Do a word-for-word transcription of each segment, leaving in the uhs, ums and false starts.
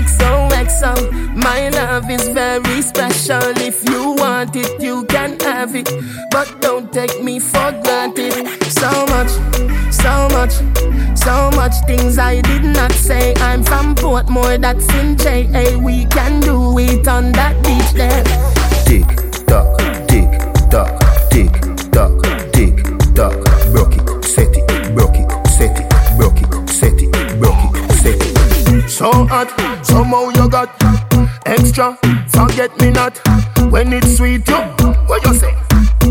X O X O. My love is very special. If you want it, you can have it, but don't take me for granted. So much, so much, so much things I did not say. I'm from Portmore, that's in J A. We can do it on that beach there. Tick tock, tick tock, tick tock, tick tock. Broke it, set it, broke it, set it, broke it, set it, broke it, set it. So hot, somehow you got extra, forget me not. When it's sweet, you, what you say?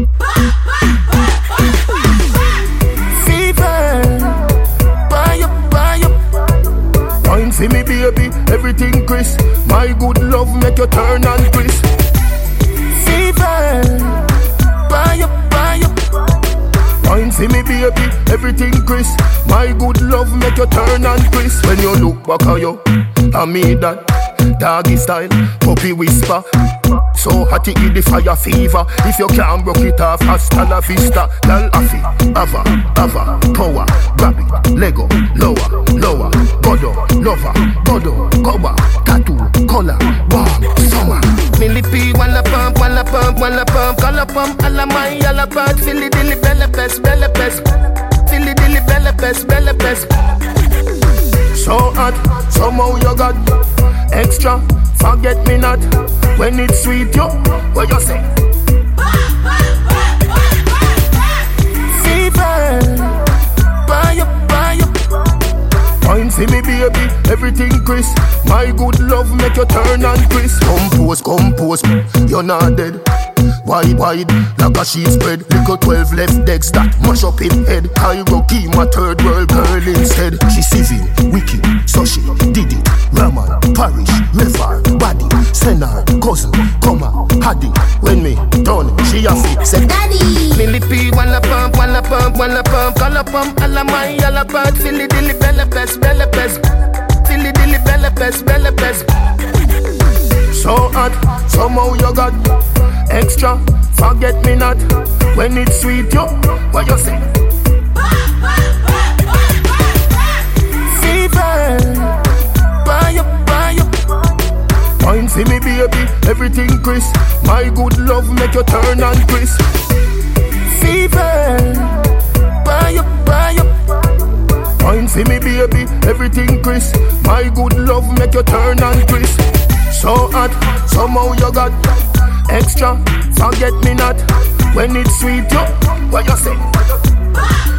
Fever, buy up, buy up. Wine for me baby, everything crisp. My good love make you turn and crisp. Fever, buy up, buy up. Wine for me baby, everything crisp. My good love make you turn and crisp. When you look back at you, I mean that doggy style, puppy whisper. So hot it give the fire fever. If you can't broke it off, hasta la vista. Lal afi, ava, ava, power. Grab it, Lego, lower, lower. Godo, lover, godo, cover. Tattoo, color, warm, summer. Millipede, walla pump, walla pump, walla pump. Color pump, alla my, alla part. Philly dilly, bella pest, bella pest. Philly dilly, bella pest, bella pest. So hot, somehow you got extra, forget me not. When it's sweet, yo, what you say? Fever, buy up, buy up. Wine for me baby, everything crisp. My good love make you turn and crisp. Compose, compose, you're not dead. Wide, wide, like a sheet spread. Little twelve left decks that mash up in head. Cairo key, my third world girl instead. She civil, wicked, so she did it. Raman, parish, river, body, senna, cousin, comma, haddy. When me done, she a fit, said daddy. Millipede, walla pump, walla pump, walla pump. Color pump, alla my, alla part. Philly dilly, bella pest, bella pest. Philly dilly, bella pest, bella pest. So hot, somehow you got extra, forget me not. When it's sweet, yo, what you say? Fever, buy up, buy up. Wine for me baby, everything crisp. My good love make you turn and crisp. Fever, buy up, buy up. Wine for me baby, everything crisp. My good love make you turn and crisp. So hot, somehow you got extra, forget me not. When it's sweet, yo, what you say?